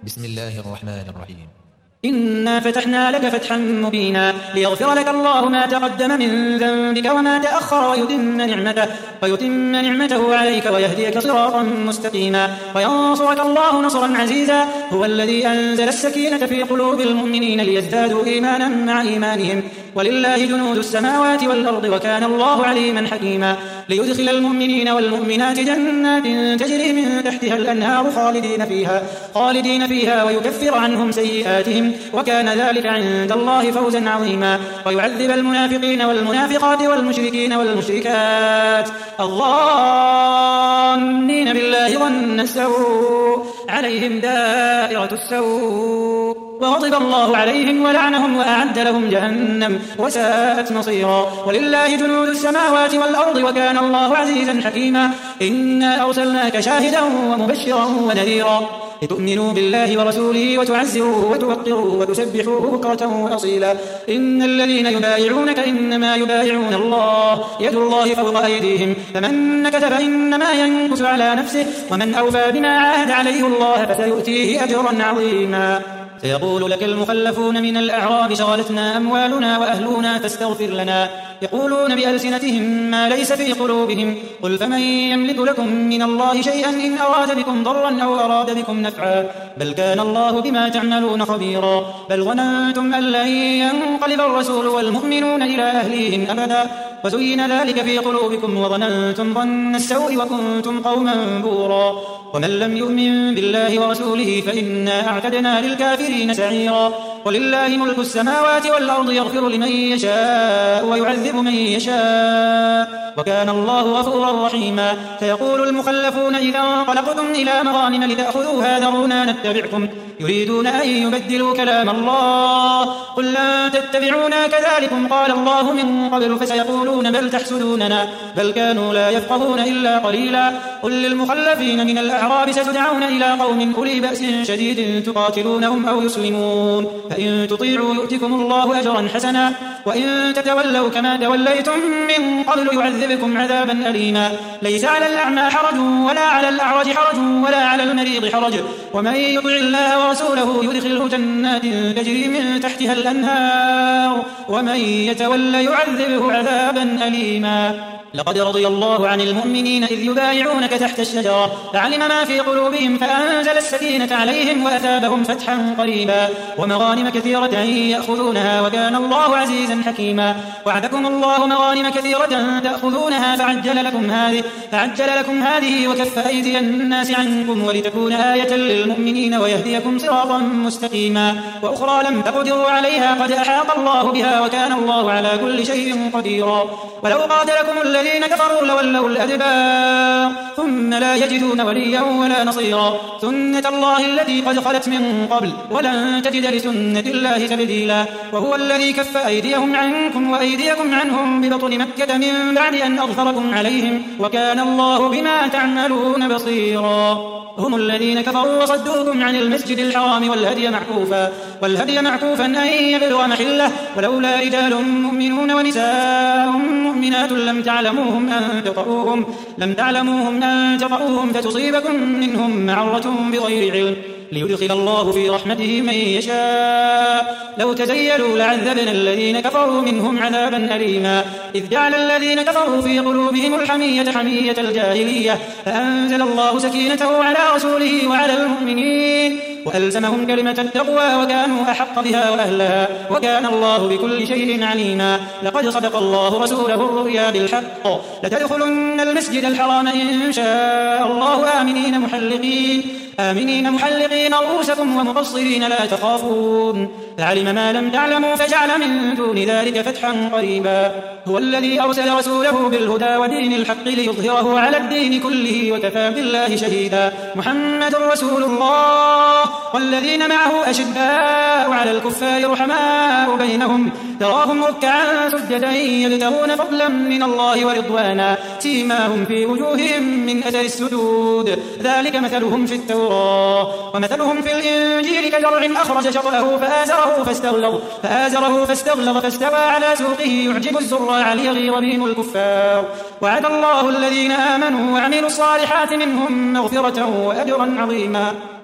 بسم الله الرحمن الرحيم. إنا فتحنا لك فتحا مبينا ليغفر لك الله ما تقدم من ذنبك وما تأخر ويتم نعمته عليك ويهديك صراطا مستقيما وينصرك الله نصرا عزيزا. هو الذي أنزل السكينة في قلوب المؤمنين ليزدادوا إيمانا مع إيمانهم ولله جنود السماوات والأرض وكان الله عليما حكيما. ليدخل المؤمنين والمؤمنات جنات تجري من تحتها الأنهار خالدين فيها ويكفر عنهم سيئاتهم وكان ذلك عند الله فوزا عظيما. ويعذب المنافقين والمنافقات والمشركين والمشركات الظانين بالله ظن السوء عليهم دائرة السوء وغضب الله عليهم ولعنهم وأعد لهم جهنم وساءت مصيرا. ولله جنود السماوات والأرض وكان الله عزيزا حكيما. إنا أرسلناك شاهدا ومبشرا ونذيرا لتؤمنوا بالله ورسوله وتعزروه وتوقروه وتسبحوه بكرة وأصيلا. إن الذين يبايعونك إنما يبايعون الله يد الله فوق أيديهم فمن نكث فإنما ينكث على نفسه ومن أوفى بما عاهد عليه الله فسيؤتيه أجرا عظيما. سيقول لك المخلفون من الأعراب شغلتنا أموالنا وأهلنا فاستغفر لنا يقولون بألسنتهم ما ليس في قلوبهم قل فمن يملك لكم من الله شيئا إن أراد بكم ضرا أو أراد بكم نفعا بل كان الله بما تعملون خبيرا. بل ظننتم أن لن ينقلب الرسول والمؤمنون إلى أهليهم أبدا وزين ذلك في قلوبكم وظننتم ظن السوء وكنتم قوما بورا. ومن لم يؤمن بالله ورسوله فإنا أعتدنا للكافرين سعيرا. ولله ملك السماوات والأرض يغفر لمن يشاء ويعذب من يشاء وكان الله غفورا رحيما. فيقول المخلفون إذا انطلقتم إلى مغانم لتأخذوها ذرونا نتبعكم يريدون أن يبدلوا كلام الله قل لن تتبعونا كذلكم قال الله من قبل فسيقولون بل تحسدوننا بل كانوا لا يفقهون إلا قليلا. قل للمخلفين من الأعراب ستدعون إلى قوم أولي بأس شديد تقاتلونهم أو يسلمون فإن تطيعوا يؤتكم الله أجرا حسنا وإن تتولوا كما توليتم من قبل يعذبكم عذابا أليما. ليس على الأعمى حرج ولا على الأعرج حرج ولا على المريض حرج ومن يطع الله ورسوله يدخله جنات تجري من تحتها الأنهار ومن يتولى يعذبه عذابا أليما. لقد رضي الله عن المؤمنين إذ يبايعونك تحت الشجرة فعلم ما في قلوبهم فأنزل السكينة عليهم وأثابهم فتحا قريبا ومغانم كثيرة يأخذونها وكان الله عزيزا حكيما. وعدكم الله مغانم كثيرة تأخذونها فعجل لكم هذه وكف أيدي الناس عنكم ولتكون آية للمؤمنين ويهديكم صراطا مستقيما. وأخرى لم تقدروا عليها قد أحاط الله بها وكان الله على كل شيء قديرا. ولو قاتلكم الذين كفروا لولوا الأدبار ثم لا يجدون وليا ولا نصيرا. سنة الله التي قد خلت من قبل ولن تجد لسنة الله تبديلا. وهو الذي كف أيديهم عنكم وأيديكم عنهم ببطن مكة من بعد أن أظفركم عليهم وكان الله بما تعملون بصيرا. هم الذين كفروا وصدوكم عن المسجد الحرام والهدي معكوفا أن يبلغ محله ولولا رجال مؤمنون ونساء مؤمنات لم تعلموهم أن تطؤوهم فتصيبكم منهم معرة بغير علم ليدخل الله في رحمته من يشاء. لو تزيلوا لعذبنا الذين كفروا منهم عذابا أليما. إذ جعل الذين كفروا في قلوبهم الحمية حمية الجاهلية فأنزل الله سكينته على رسوله وعلى المؤمنين وألزمهم كلمة التقوى وكانوا أحق بها وأهلها وكان الله بكل شيء عليما. لقد صدق الله رسوله الرؤيا بالحق لتدخلن المسجد الحرام إن شاء الله آمنين محلقين رؤوسكم ومقصرين لا تخافون فعلم ما لم تعلموا فجعل من دون ذلك فتحا قريبا. هو الذي أرسل رسوله بالهدى ودين الحق ليظهره على الدين كله وكفى بالله شهيدا. محمد رسول الله والذين معه أشداء على الكفار رحماء بينهم تراهم ركعا سجدا يبتغون فضلا من الله ورضوانا سيماهم في وجوههم من أثر السجود ذلك مثلهم في التوراة ومثلهم في الإنجيل كزرع أخرج شطأه فآزره فاستغلظ فاستوى على سوقه يعجب الزراع ليغيظ بهم الكفار. وعد الله الذين آمنوا وعملوا الصالحات منهم مغفرة وأجرا عظيما.